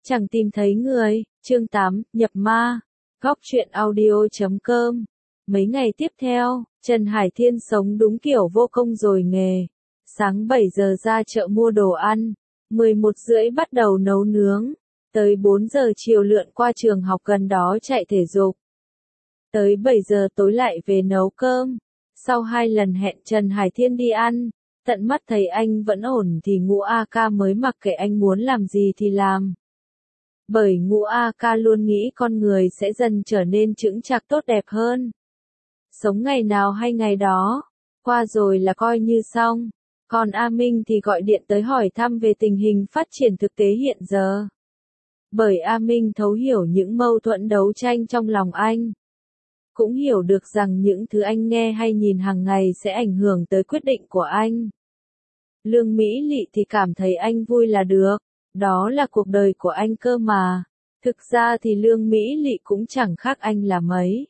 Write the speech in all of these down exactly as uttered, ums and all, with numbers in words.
Chẳng tìm thấy người, chương tám, nhập ma, góc truyện audio.com. Mấy ngày tiếp theo, Trần Hải Thiên sống đúng kiểu vô công rồi nghề. Sáng bảy giờ ra chợ mua đồ ăn, mười một rưỡi bắt đầu nấu nướng, tới bốn giờ chiều lượn qua trường học gần đó chạy thể dục. Tới bảy giờ tối lại về nấu cơm. Sau hai lần hẹn Trần Hải Thiên đi ăn, tận mắt thấy anh vẫn ổn thì Ngũ A Ca mới mặc kệ anh muốn làm gì thì làm. Bởi Ngũ A Ca luôn nghĩ con người sẽ dần trở nên chững chạc tốt đẹp hơn. Sống ngày nào hay ngày đó, qua rồi là coi như xong. Còn A Minh thì gọi điện tới hỏi thăm về tình hình phát triển thực tế hiện giờ. Bởi A Minh thấu hiểu những mâu thuẫn đấu tranh trong lòng anh. Cũng hiểu được rằng những thứ anh nghe hay nhìn hàng ngày sẽ ảnh hưởng tới quyết định của anh. Lương Mỹ Lị thì cảm thấy anh vui là được, đó là cuộc đời của anh cơ mà. Thực ra thì Lương Mỹ Lị cũng chẳng khác anh là mấy.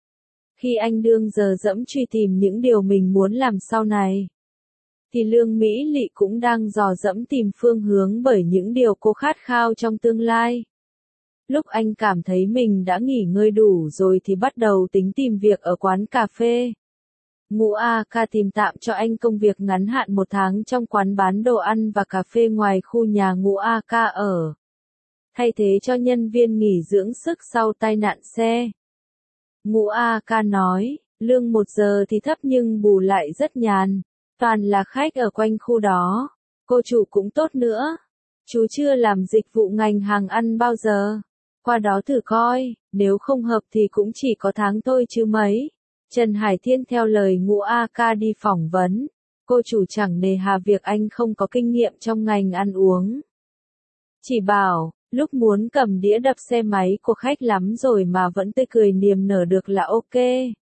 Khi anh đương giờ dẫm truy tìm những điều mình muốn làm sau này, thì Lương Mỹ Lị cũng đang dò dẫm tìm phương hướng bởi những điều cô khát khao trong tương lai. Lúc anh cảm thấy mình đã nghỉ ngơi đủ rồi thì bắt đầu tính tìm việc ở quán cà phê. Ngũ A Ca tìm tạm cho anh công việc ngắn hạn một tháng trong quán bán đồ ăn và cà phê ngoài khu nhà Ngũ A Ca ở. Thay thế cho nhân viên nghỉ dưỡng sức sau tai nạn xe. Ngũ A Ca nói, lương một giờ thì thấp nhưng bù lại rất nhàn. Toàn là khách ở quanh khu đó. Cô chủ cũng tốt nữa. Chú chưa làm dịch vụ ngành hàng ăn bao giờ. Qua đó thử coi, nếu không hợp thì cũng chỉ có tháng thôi chứ mấy. Trần Hải Thiên theo lời Ngũ A Ca đi phỏng vấn. Cô chủ chẳng nề hà việc anh không có kinh nghiệm trong ngành ăn uống. Chỉ bảo, lúc muốn cầm đĩa đập xe máy của khách lắm rồi mà vẫn tươi cười niềm nở được là ok.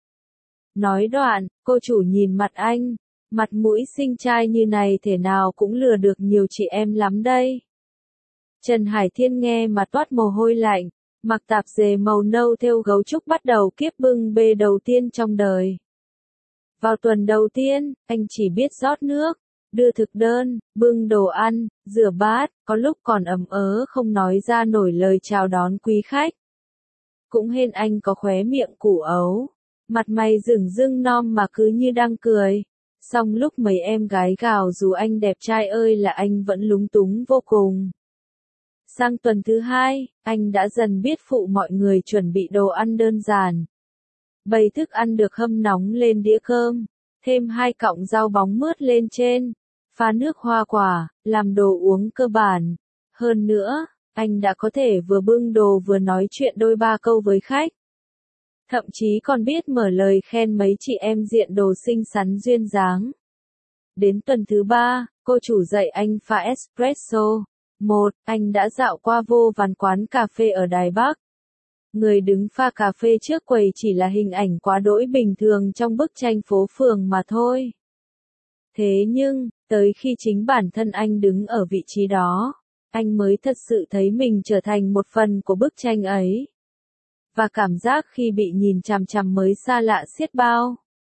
Nói đoạn, cô chủ nhìn mặt anh. Mặt mũi xinh trai như này thể nào cũng lừa được nhiều chị em lắm đây. Trần Hải Thiên nghe mà toát mồ hôi lạnh, mặc tạp dề màu nâu thêu gấu trúc bắt đầu kiếp bưng bê đầu tiên trong đời. Vào tuần đầu tiên, anh chỉ biết rót nước, đưa thực đơn, bưng đồ ăn, rửa bát, có lúc còn ậm ớ không nói ra nổi lời chào đón quý khách. Cũng hên anh có khóe miệng củ ấu, mặt mày rừng rưng non mà cứ như đang cười. Xong lúc mấy em gái gào dù anh đẹp trai ơi là anh vẫn lúng túng vô cùng. Sang tuần thứ hai, anh đã dần biết phụ mọi người chuẩn bị đồ ăn đơn giản. Bày thức ăn được hâm nóng lên đĩa cơm, thêm hai cọng rau bóng mướt lên trên, pha nước hoa quả, làm đồ uống cơ bản. Hơn nữa, anh đã có thể vừa bưng đồ vừa nói chuyện đôi ba câu với khách. Thậm chí còn biết mở lời khen mấy chị em diện đồ xinh xắn duyên dáng. Đến tuần thứ ba, cô chủ dạy anh pha espresso. Một, anh đã dạo qua vô vàn quán cà phê ở Đài Bắc. Người đứng pha cà phê trước quầy chỉ là hình ảnh quá đỗi bình thường trong bức tranh phố phường mà thôi. Thế nhưng, tới khi chính bản thân anh đứng ở vị trí đó, anh mới thật sự thấy mình trở thành một phần của bức tranh ấy. Và cảm giác khi bị nhìn chằm chằm mới xa lạ xiết bao.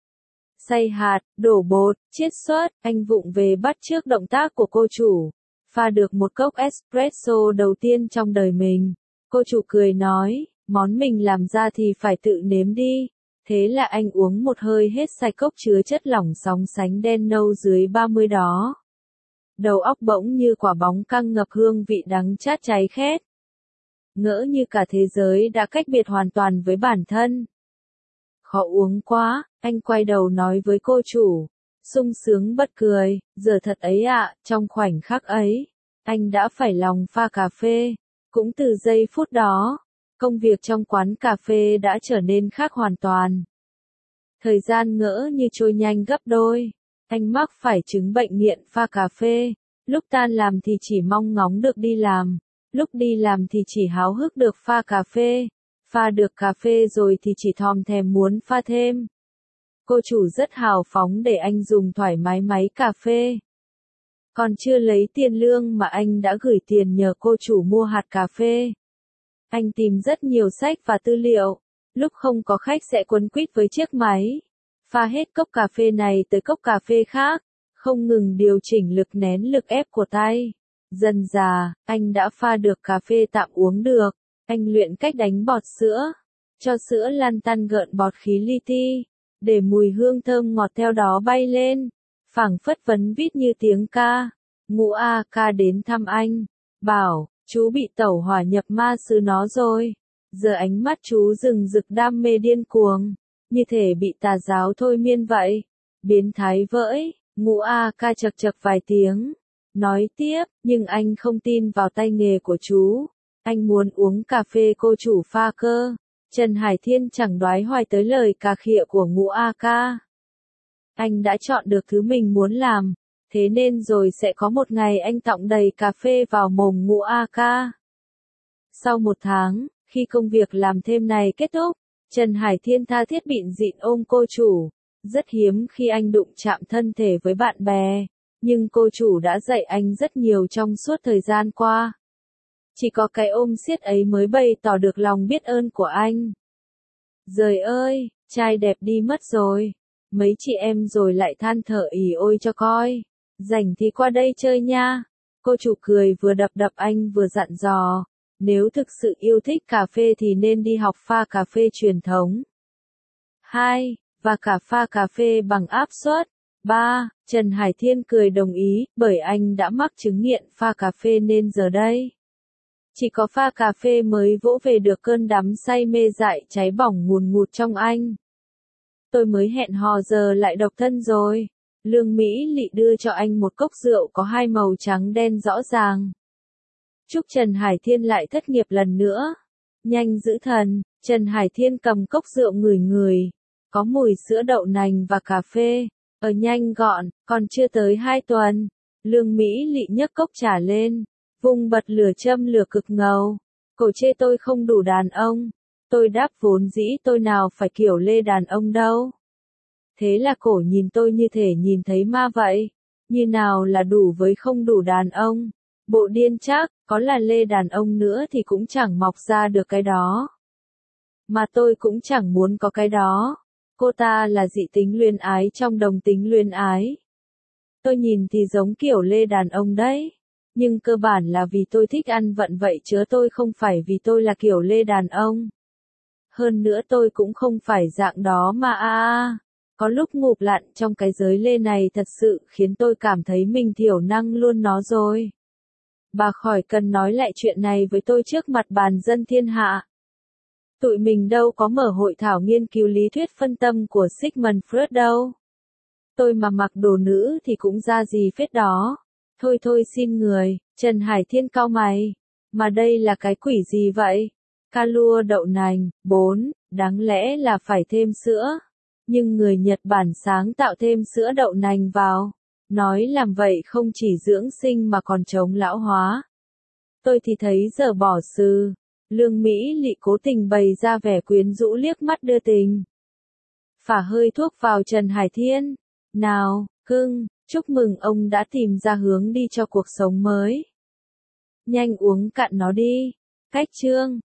Xay hạt, đổ bột, chiết xuất, anh vụng về bắt chước động tác của cô chủ. Pha được một cốc espresso đầu tiên trong đời mình. Cô chủ cười nói, món mình làm ra thì phải tự nếm đi. Thế là anh uống một hơi hết sạch cốc chứa chất lỏng sóng sánh đen nâu dưới ba mươi đó. Đầu óc bỗng như quả bóng căng ngập hương vị đắng chát cháy khét. Ngỡ như cả thế giới đã cách biệt hoàn toàn với bản thân. Khó uống quá, anh quay đầu nói với cô chủ. Sung sướng bật cười, giờ thật ấy ạ, à, trong khoảnh khắc ấy, anh đã phải lòng pha cà phê. Cũng từ giây phút đó, công việc trong quán cà phê đã trở nên khác hoàn toàn. Thời gian ngỡ như trôi nhanh gấp đôi, anh mắc phải chứng bệnh nghiện pha cà phê. Lúc tan làm thì chỉ mong ngóng được đi làm, lúc đi làm thì chỉ háo hức được pha cà phê, pha được cà phê rồi thì chỉ thòm thèm muốn pha thêm. Cô chủ rất hào phóng để anh dùng thoải mái máy cà phê. Còn chưa lấy tiền lương mà anh đã gửi tiền nhờ cô chủ mua hạt cà phê. Anh tìm rất nhiều sách và tư liệu. Lúc không có khách sẽ quấn quýt với chiếc máy. Pha hết cốc cà phê này tới cốc cà phê khác. Không ngừng điều chỉnh lực nén lực ép của tay. Dần dà, anh đã pha được cà phê tạm uống được. Anh luyện cách đánh bọt sữa, cho sữa lăn tăn gợn bọt khí li ti, để mùi hương thơm ngọt theo đó bay lên, phảng phất vấn vít như tiếng ca. Ngũ A Ca đến thăm anh, bảo, chú bị tẩu hỏa nhập ma xứ nó rồi. Giờ ánh mắt chú rừng rực đam mê điên cuồng, như thể bị tà giáo thôi miên vậy. Biến thái vỡi, Ngũ A Ca chật chật vài tiếng, nói tiếp, nhưng anh không tin vào tay nghề của chú. Anh muốn uống cà phê cô chủ pha cơ. Trần Hải Thiên chẳng đoái hoài tới lời cà khịa của Ngũ A Ca. Anh đã chọn được thứ mình muốn làm, thế nên rồi sẽ có một ngày anh tọng đầy cà phê vào mồm Ngũ A Ca. Sau một tháng, khi công việc làm thêm này kết thúc, Trần Hải Thiên tha thiết bịn dịn ôm cô chủ. Rất hiếm khi anh đụng chạm thân thể với bạn bè, nhưng cô chủ đã dạy anh rất nhiều trong suốt thời gian qua. Chỉ có cái ôm siết ấy mới bày tỏ được lòng biết ơn của anh. Giời ơi, trai đẹp đi mất rồi. Mấy chị em rồi lại than thở ỉ ôi cho coi. Rảnh thì qua đây chơi nha. Cô chủ cười vừa đập đập anh vừa dặn dò. Nếu thực sự yêu thích cà phê thì nên đi học pha cà phê truyền thống. hai. Và cả pha cà phê bằng áp suất. ba. Trần Hải Thiên cười đồng ý, bởi anh đã mắc chứng nghiện pha cà phê nên giờ đây. Chỉ có pha cà phê mới vỗ về được cơn đắm say mê dại cháy bỏng ngùn ngụt trong anh. Tôi mới hẹn hò giờ lại độc thân rồi. Lương Mỹ Lị đưa cho anh một cốc rượu có hai màu trắng đen rõ ràng. Chúc Trần Hải Thiên lại thất nghiệp lần nữa. Nhanh giữ thần, Trần Hải Thiên cầm cốc rượu ngửi ngửi. Có mùi sữa đậu nành và cà phê. Ở nhanh gọn, còn chưa tới hai tuần. Lương Mỹ Lị nhấc cốc trà lên. Vùng bật lửa châm lửa cực ngầu. Cổ chê tôi không đủ đàn ông. Tôi đáp vốn dĩ tôi nào phải kiểu lê đàn ông đâu. Thế là cổ nhìn tôi như thể nhìn thấy ma vậy. Như nào là đủ với không đủ đàn ông. Bộ điên chắc, có là lê đàn ông nữa thì cũng chẳng mọc ra được cái đó. Mà tôi cũng chẳng muốn có cái đó. Cô ta là dị tính luyến ái trong đồng tính luyến ái. Tôi nhìn thì giống kiểu lê đàn ông đấy. Nhưng cơ bản là vì tôi thích ăn vận vậy chứ tôi không phải vì tôi là kiểu lê đàn ông. Hơn nữa tôi cũng không phải dạng đó mà a à, có lúc ngụp lặn trong cái giới lê này thật sự khiến tôi cảm thấy mình thiểu năng luôn nó rồi. Bà khỏi cần nói lại chuyện này với tôi trước mặt bàn dân thiên hạ. Tụi mình đâu có mở hội thảo nghiên cứu lý thuyết phân tâm của Sigmund Freud đâu. Tôi mà mặc đồ nữ thì cũng ra gì phết đó. Thôi thôi xin người, Trần Hải Thiên cau mày. Mà đây là cái quỷ gì vậy? Ca lua đậu nành. bốn. Đáng lẽ là phải thêm sữa. Nhưng người Nhật Bản sáng tạo thêm sữa đậu nành vào. Nói làm vậy không chỉ dưỡng sinh mà còn chống lão hóa. Tôi thì thấy giờ bỏ sừ. Lương Mỹ Lị cố tình bày ra vẻ quyến rũ liếc mắt đưa tình. Phả hơi thuốc vào Trần Hải Thiên. Nào, cưng, chúc mừng ông đã tìm ra hướng đi cho cuộc sống mới. Nhanh uống cạn nó đi. Cách chương.